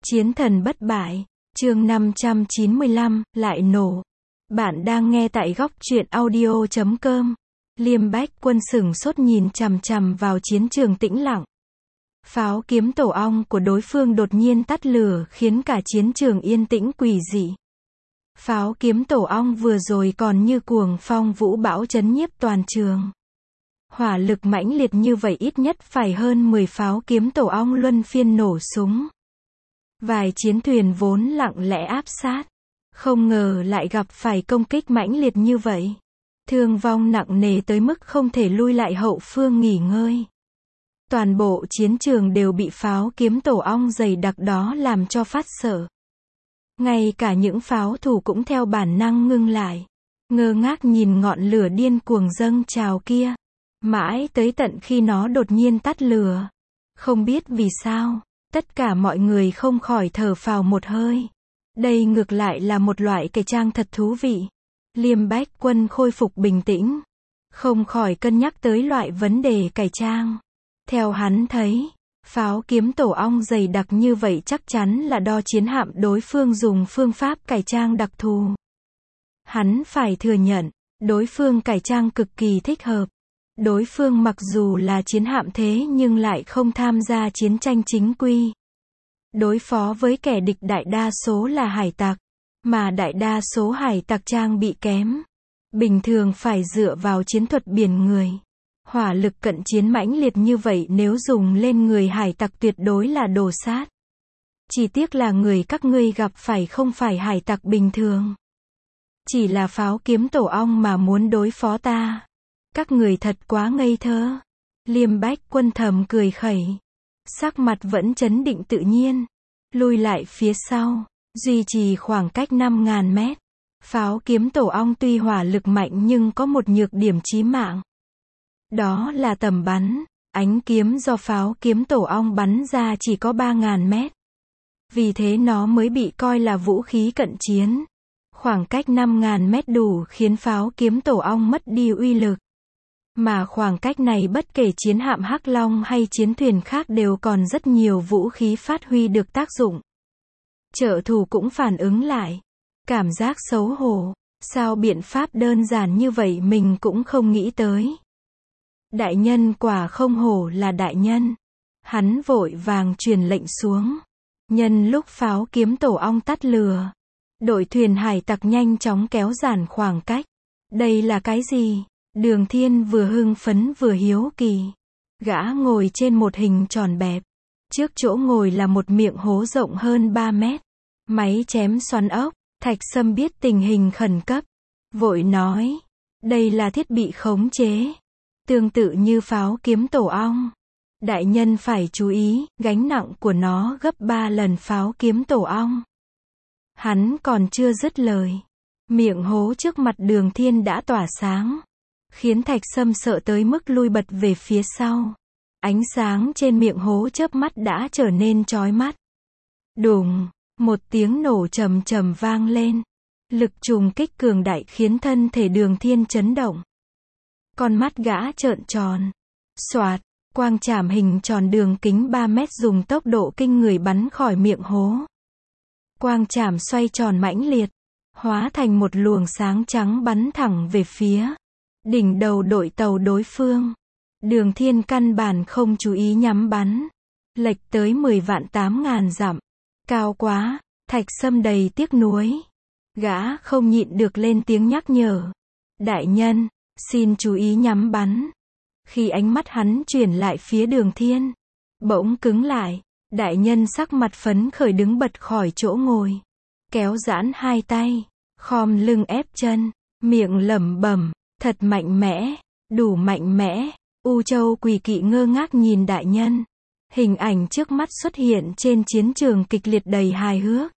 Chiến thần bất bại, chương 595, lại nổ. Bạn đang nghe tại góc truyện audio.com. Liêm Bách Quân sửng sốt nhìn chằm chằm vào chiến trường tĩnh lặng. Pháo kiếm tổ ong của đối phương đột nhiên tắt lửa khiến cả chiến trường yên tĩnh quỷ dị. Pháo kiếm tổ ong vừa rồi còn như cuồng phong vũ bão chấn nhiếp toàn trường. Hỏa lực mãnh liệt như vậy ít nhất phải hơn 10 pháo kiếm tổ ong luân phiên nổ súng. Vài chiến thuyền vốn lặng lẽ áp sát, không ngờ lại gặp phải công kích mãnh liệt như vậy. Thương vong nặng nề tới mức không thể lui lại hậu phương nghỉ ngơi. Toàn bộ chiến trường đều bị pháo kiếm tổ ong dày đặc đó làm cho phát sợ. Ngay cả những pháo thủ cũng theo bản năng ngưng lại, ngơ ngác nhìn ngọn lửa điên cuồng dâng trào kia, mãi tới tận khi nó đột nhiên tắt lửa. Không biết vì sao, tất cả mọi người không khỏi thở phào một hơi. Đây ngược lại là một loại cải trang thật thú vị. Liêm Bách Quân khôi phục bình tĩnh, không khỏi cân nhắc tới loại vấn đề cải trang. Theo hắn thấy, pháo kiếm tổ ong dày đặc như vậy chắc chắn là đo chiến hạm đối phương dùng phương pháp cải trang đặc thù. Hắn phải thừa nhận, đối phương cải trang cực kỳ thích hợp. Đối phương mặc dù là chiến hạm thế nhưng lại không tham gia chiến tranh chính quy. Đối phó với kẻ địch đại đa số là hải tặc, mà đại đa số hải tặc trang bị kém. Bình thường phải dựa vào chiến thuật biển người. Hỏa lực cận chiến mãnh liệt như vậy nếu dùng lên người hải tặc tuyệt đối là đồ sát. Chỉ tiếc là người các ngươi gặp phải không phải hải tặc bình thường. Chỉ là pháo kiếm tổ ong mà muốn đối phó ta. Các người thật quá ngây thơ. Liêm Bách Quân thầm cười khẩy. Sắc mặt vẫn trấn định tự nhiên. Lui lại phía sau, duy trì khoảng cách 5.000 mét. Pháo kiếm tổ ong tuy hỏa lực mạnh nhưng có một nhược điểm chí mạng. Đó là tầm bắn, ánh kiếm do pháo kiếm tổ ong bắn ra chỉ có 3.000 mét. Vì thế nó mới bị coi là vũ khí cận chiến. Khoảng cách 5.000 mét đủ khiến pháo kiếm tổ ong mất đi uy lực. Mà khoảng cách này bất kể chiến hạm Hắc Long hay chiến thuyền khác đều còn rất nhiều vũ khí phát huy được tác dụng. Trợ thủ cũng phản ứng lại. Cảm giác xấu hổ. Sao biện pháp đơn giản như vậy mình cũng không nghĩ tới. Đại nhân quả không hổ là đại nhân. Hắn vội vàng truyền lệnh xuống. Nhân lúc pháo kiếm tổ ong tắt lửa, đội thuyền hải tặc nhanh chóng kéo giãn khoảng cách. Đây là cái gì? Đường Thiên vừa hưng phấn vừa hiếu kỳ. Gã ngồi trên một hình tròn bẹp. Trước chỗ ngồi là một miệng hố rộng hơn 3 mét. Máy chém xoắn ốc. Thạch Sâm biết tình hình khẩn cấp. Vội nói. Đây là thiết bị khống chế. Tương tự như pháo kiếm tổ ong. Đại nhân phải chú ý, gánh nặng của nó gấp 3 lần pháo kiếm tổ ong. Hắn còn chưa dứt lời. Miệng hố trước mặt Đường Thiên đã tỏa sáng. Khiến Thạch Sâm sợ tới mức lui bật về phía sau. Ánh sáng trên miệng hố chớp mắt đã trở nên chói mắt. Đùng, một tiếng nổ trầm trầm vang lên. Lực trùng kích cường đại khiến thân thể Đường Thiên chấn động. Con mắt gã trợn tròn. Xoạt, quang chảm hình tròn đường kính 3 mét dùng tốc độ kinh người bắn khỏi miệng hố. Quang chảm xoay tròn mãnh liệt, hóa thành một luồng sáng trắng bắn thẳng về phía đỉnh đầu đội tàu đối phương. Đường Thiên căn bản không chú ý nhắm bắn. Lệch tới 10.800.000 dặm. Cao quá, Thạch Sâm đầy tiếc nuối. Gã không nhịn được lên tiếng nhắc nhở. Đại nhân, xin chú ý nhắm bắn. Khi ánh mắt hắn chuyển lại phía Đường Thiên, bỗng cứng lại. Đại nhân sắc mặt phấn khởi đứng bật khỏi chỗ ngồi. Kéo giãn hai tay, khom lưng ép chân, miệng lẩm bẩm. Thật mạnh mẽ, đủ mạnh mẽ. U Châu Quỳ Kỵ ngơ ngác nhìn đại nhân. Hình ảnh trước mắt xuất hiện trên chiến trường kịch liệt đầy hài hước.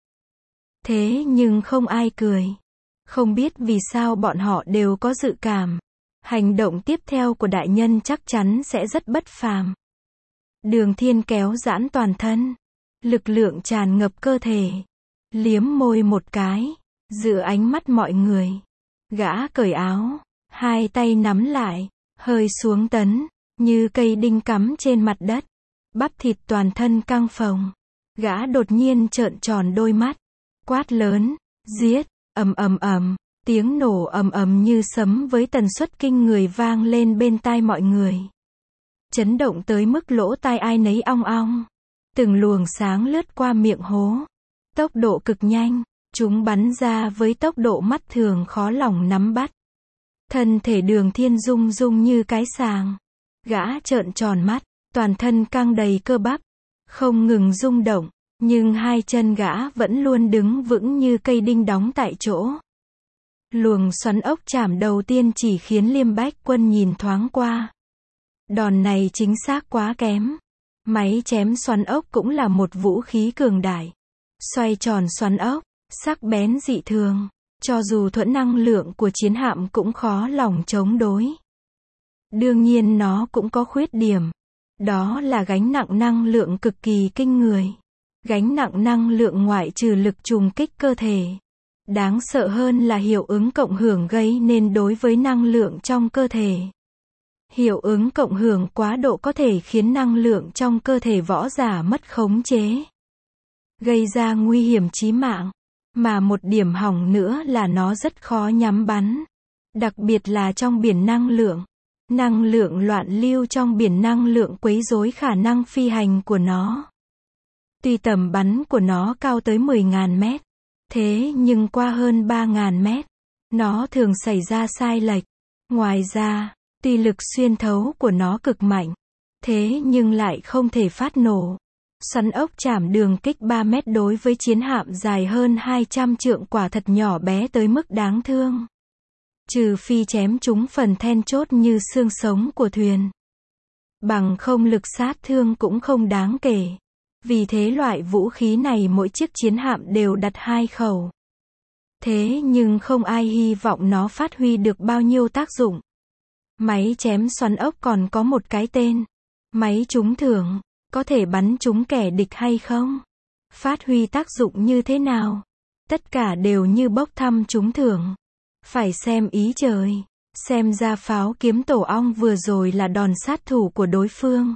Thế nhưng không ai cười. Không biết vì sao bọn họ đều có dự cảm. Hành động tiếp theo của đại nhân chắc chắn sẽ rất bất phàm. Đường Thiên kéo giãn toàn thân. Lực lượng tràn ngập cơ thể. Liếm môi một cái. Giữa ánh mắt mọi người. Gã cởi áo. Hai tay nắm lại. Hơi xuống tấn. Như cây đinh cắm trên mặt đất. Bắp thịt toàn thân căng phồng. Gã đột nhiên trợn tròn đôi mắt, quát lớn, giết, ầm ầm ầm, tiếng nổ ầm ầm như sấm với tần suất kinh người vang lên bên tai mọi người. Chấn động tới mức lỗ tai ai nấy ong ong. Từng luồng sáng lướt qua miệng hố. Tốc độ cực nhanh, chúng bắn ra với tốc độ mắt thường khó lòng nắm bắt. Thân thể Đường Thiên rung rung như cái sàng. Gã trợn tròn mắt, toàn thân căng đầy cơ bắp, không ngừng rung động, nhưng hai chân gã vẫn luôn đứng vững như cây đinh đóng tại chỗ. Luồng xoắn ốc chạm đầu tiên chỉ khiến Liêm Bách Quân nhìn thoáng qua. Đòn này chính xác quá kém. Máy chém xoắn ốc cũng là một vũ khí cường đại. Xoay tròn xoắn ốc, sắc bén dị thường. Cho dù thuẫn năng lượng của chiến hạm cũng khó lòng chống đối. Đương nhiên nó cũng có khuyết điểm. Đó là gánh nặng năng lượng cực kỳ kinh người. Gánh nặng năng lượng ngoại trừ lực trùng kích cơ thể. Đáng sợ hơn là hiệu ứng cộng hưởng gây nên đối với năng lượng trong cơ thể. Hiệu ứng cộng hưởng quá độ có thể khiến năng lượng trong cơ thể võ giả mất khống chế. Gây ra nguy hiểm chí mạng. Mà một điểm hỏng nữa là nó rất khó nhắm bắn. Đặc biệt là trong biển năng lượng. Năng lượng loạn lưu trong biển năng lượng quấy rối khả năng phi hành của nó. Tuy tầm bắn của nó cao tới 10.000 mét. Thế nhưng qua hơn 3.000 mét, nó thường xảy ra sai lệch. Ngoài ra, tuy lực xuyên thấu của nó cực mạnh, thế nhưng lại không thể phát nổ. Xoắn ốc chạm đường kích 3 mét đối với chiến hạm dài hơn 200 trượng quả thật nhỏ bé tới mức đáng thương. Trừ phi chém trúng phần then chốt như xương sống của thuyền. Bằng không lực sát thương cũng không đáng kể. Vì thế loại vũ khí này mỗi chiếc chiến hạm đều đặt 2 khẩu. Thế nhưng không ai hy vọng nó phát huy được bao nhiêu tác dụng. Máy chém xoắn ốc còn có một cái tên. Máy trúng thưởng. Có thể bắn trúng kẻ địch hay không? Phát huy tác dụng như thế nào? Tất cả đều như bốc thăm trúng thưởng. Phải xem ý trời. Xem ra pháo kiếm tổ ong vừa rồi là đòn sát thủ của đối phương.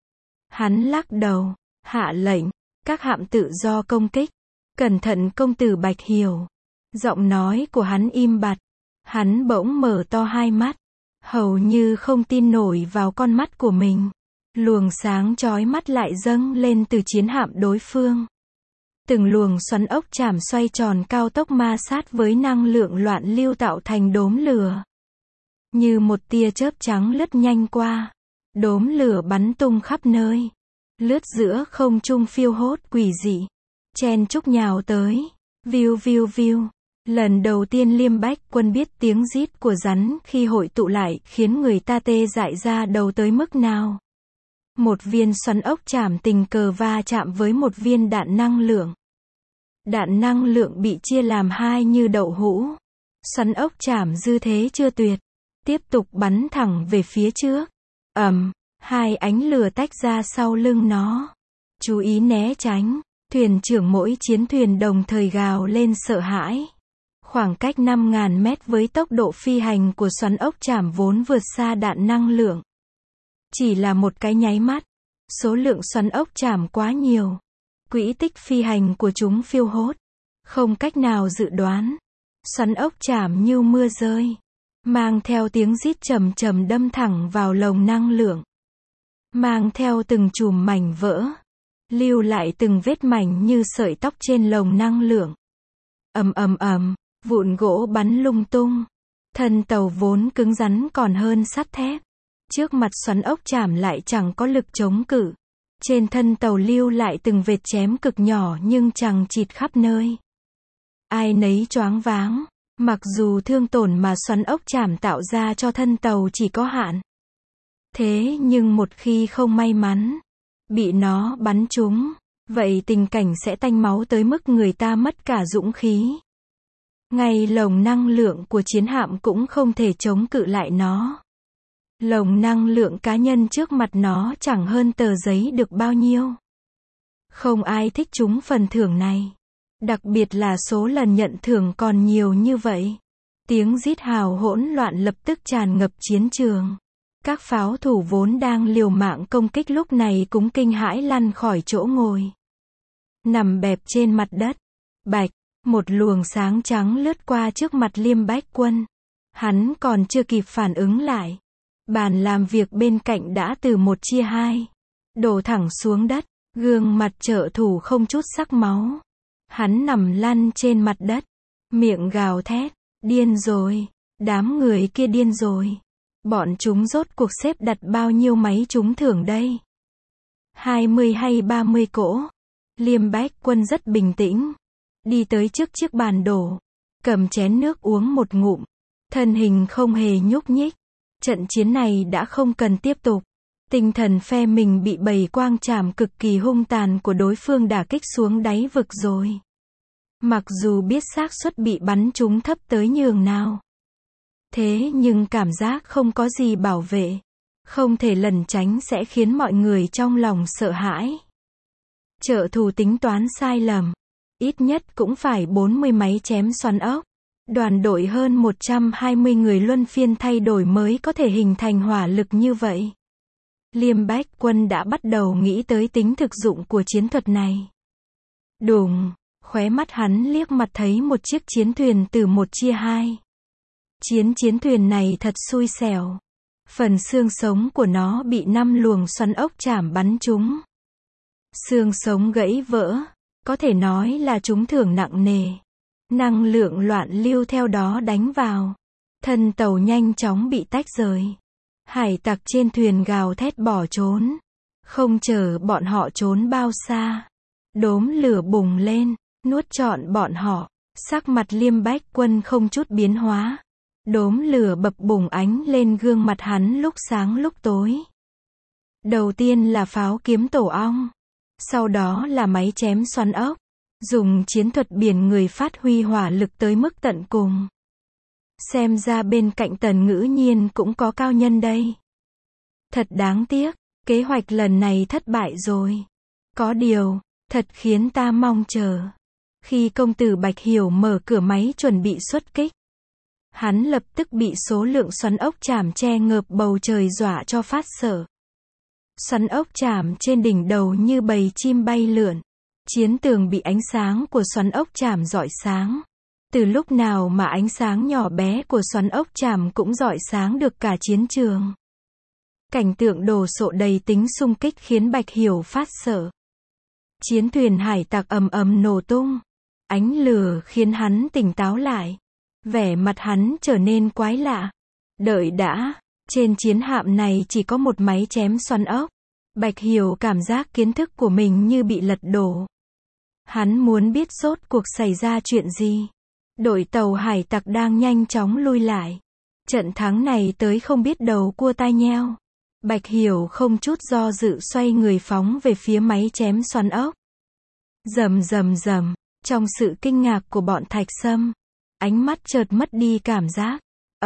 Hắn lắc đầu. Hạ lệnh. Các hạm tự do công kích. Cẩn thận công tử Bạch Hiểu. Giọng nói của hắn im bặt. Hắn bỗng mở to hai mắt. Hầu như không tin nổi vào con mắt của mình. Luồng sáng chói mắt lại dâng lên từ chiến hạm đối phương. Từng luồng xoắn ốc chạm xoay tròn cao tốc ma sát với năng lượng loạn lưu tạo thành đốm lửa. Như một tia chớp trắng lướt nhanh qua. Đốm lửa bắn tung khắp nơi. Lướt giữa không trung phiêu hốt quỷ dị. Chen chúc nhào tới. Viu viu viu. Lần đầu tiên Liêm Bách Quân biết tiếng rít của rắn khi hội tụ lại khiến người ta tê dại ra đầu tới mức nào. Một viên xoắn ốc chạm tình cờ va chạm với một viên đạn năng lượng. Đạn năng lượng bị chia làm hai như đậu hũ. Xoắn ốc chạm dư thế chưa tuyệt. Tiếp tục bắn thẳng về phía trước. Hai ánh lửa tách ra sau lưng nó. Chú ý né tránh. Thuyền trưởng mỗi chiến thuyền đồng thời gào lên sợ hãi. Khoảng cách 5.000 mét với tốc độ phi hành của xoắn ốc chạm vốn vượt xa đạn năng lượng. Chỉ là một cái nháy mắt. Số lượng xoắn ốc chạm quá nhiều. Quỹ tích phi hành của chúng phiêu hốt. Không cách nào dự đoán. Xoắn ốc chạm như mưa rơi. Mang theo tiếng rít trầm trầm đâm thẳng vào lồng năng lượng. Mang theo từng chùm mảnh vỡ. Lưu lại từng vết mảnh như sợi tóc trên lồng năng lượng. Vụn gỗ bắn lung tung. Thân tàu vốn cứng rắn còn hơn sắt thép. Trước mặt xoắn ốc chạm lại chẳng có lực chống cự. Trên thân tàu lưu lại từng vệt chém cực nhỏ nhưng chằng chịt khắp nơi. Ai nấy choáng váng. Mặc dù thương tổn mà xoắn ốc chạm tạo ra cho thân tàu chỉ có hạn. Thế nhưng một khi không may mắn bị nó bắn trúng, vậy tình cảnh sẽ tanh máu tới mức người ta mất cả dũng khí. Ngay lồng năng lượng của chiến hạm cũng không thể chống cự lại nó. Lồng năng lượng cá nhân trước mặt nó chẳng hơn tờ giấy được bao nhiêu. Không ai thích trúng phần thưởng này. Đặc biệt là số lần nhận thưởng còn nhiều như vậy. Tiếng rít hào hỗn loạn lập tức tràn ngập chiến trường. Các pháo thủ vốn đang liều mạng công kích lúc này cũng kinh hãi lăn khỏi chỗ ngồi. nằm bẹp trên mặt đất. Bạch, một luồng sáng trắng lướt qua trước mặt Liêm Bách Quân. Hắn còn chưa kịp phản ứng lại. Bàn làm việc bên cạnh đã từ một chia hai. Đổ thẳng xuống đất, gương mặt trợ thủ không chút sắc máu. Hắn nằm lăn trên mặt đất, miệng gào thét, điên rồi, đám người kia điên rồi. Bọn chúng rốt cuộc xếp đặt bao nhiêu máy trúng thưởng đây? 20 hay 30 cỗ? Liêm Bách Quân rất bình tĩnh. Đi tới trước chiếc bàn đổ. Cầm chén nước uống một ngụm. Thân hình không hề nhúc nhích. Trận chiến này đã không cần tiếp tục. Tinh thần phe mình bị bầy quang trảm cực kỳ hung tàn của đối phương đả kích xuống đáy vực rồi. Mặc dù biết xác suất bị bắn trúng thấp tới nhường nào. Thế nhưng cảm giác không có gì bảo vệ. Không thể lẩn tránh sẽ khiến mọi người trong lòng sợ hãi. Trợ thủ tính toán sai lầm. Ít nhất cũng phải 40 máy chém xoắn ốc. Đoàn đội hơn 120 người luân phiên thay đổi mới có thể hình thành hỏa lực như vậy. Liêm Bách Quân đã bắt đầu nghĩ tới tính thực dụng của chiến thuật này. Đùng, khóe mắt hắn liếc mặt thấy một chiếc chiến thuyền từ một chia hai. Chiến thuyền này thật xui xẻo. Phần xương sống của nó bị 5 luồng xoắn ốc chảm bắn trúng. Xương sống gãy vỡ, có thể nói là trúng thưởng nặng nề. Năng lượng loạn lưu theo đó đánh vào. Thân tàu nhanh chóng bị tách rời. Hải tặc trên thuyền gào thét bỏ trốn. Không chờ bọn họ trốn bao xa. Đốm lửa bùng lên, nuốt trọn bọn họ. Sắc mặt Liêm Bách Quân không chút biến hóa. Đốm lửa bập bùng ánh lên gương mặt hắn lúc sáng lúc tối. Đầu tiên là pháo kiếm tổ ong. Sau đó là máy chém xoắn ốc. Dùng chiến thuật biển người phát huy hỏa lực tới mức tận cùng. Xem ra bên cạnh Tần Ngữ Nhiên cũng có cao nhân đây. Thật đáng tiếc, kế hoạch lần này thất bại rồi. Có điều, thật khiến ta mong chờ. Khi công tử Bạch Hiểu mở cửa máy chuẩn bị xuất kích. Hắn lập tức bị số lượng xoắn ốc chảm che ngợp bầu trời dọa cho phát sợ. Xoắn ốc chảm trên đỉnh đầu như bầy chim bay lượn. Chiến tường bị ánh sáng của xoắn ốc chảm rọi sáng. Từ lúc nào mà ánh sáng nhỏ bé của xoắn ốc chảm cũng rọi sáng được cả chiến trường. Cảnh tượng đồ sộ đầy tính xung kích khiến Bạch Hiểu phát sợ. Chiến thuyền hải tặc ầm ầm nổ tung. Ánh lửa khiến hắn tỉnh táo lại. Vẻ mặt hắn trở nên quái lạ. Đợi đã, trên chiến hạm này chỉ có một máy chém xoắn ốc. Bạch Hiểu cảm giác kiến thức của mình như bị lật đổ. Hắn muốn biết rốt cuộc xảy ra chuyện gì. Đội tàu hải tặc đang nhanh chóng lui lại. Trận thắng này tới không biết đầu cua tai nheo. Bạch Hiểu không chút do dự xoay người phóng về phía máy chém xoắn ốc. Rầm rầm rầm, trong sự kinh ngạc của bọn Thạch Sâm, ánh mắt chợt mất đi cảm giác.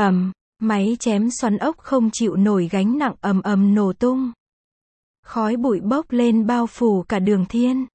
Máy chém xoắn ốc không chịu nổi gánh nặng ầm ầm nổ tung. Khói bụi bốc lên bao phủ cả Đường Thiên.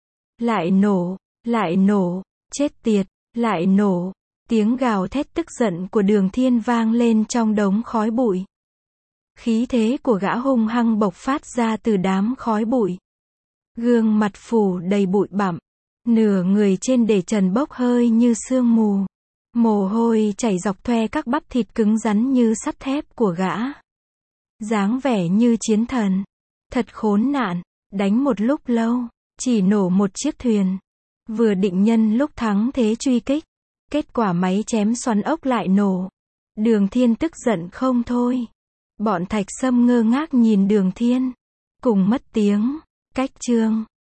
Lại nổ, chết tiệt, lại nổ. Tiếng gào thét tức giận của Đường Thiên vang lên trong đống khói bụi. Khí thế của gã hung hăng bộc phát ra từ đám khói bụi. Gương mặt phủ đầy bụi bặm. Nửa người trên để trần bốc hơi như sương mù. Mồ hôi chảy dọc thoe các bắp thịt cứng rắn như sắt thép của gã. Dáng vẻ như chiến thần. Thật khốn nạn, đánh một lúc lâu, chỉ nổ một chiếc thuyền. Vừa định nhân lúc thắng thế truy kích. Kết quả máy chém xoắn ốc lại nổ. Đường Thiên tức giận không thôi. Bọn Thạch Sâm ngơ ngác nhìn Đường Thiên. Cùng mất tiếng. Cách chương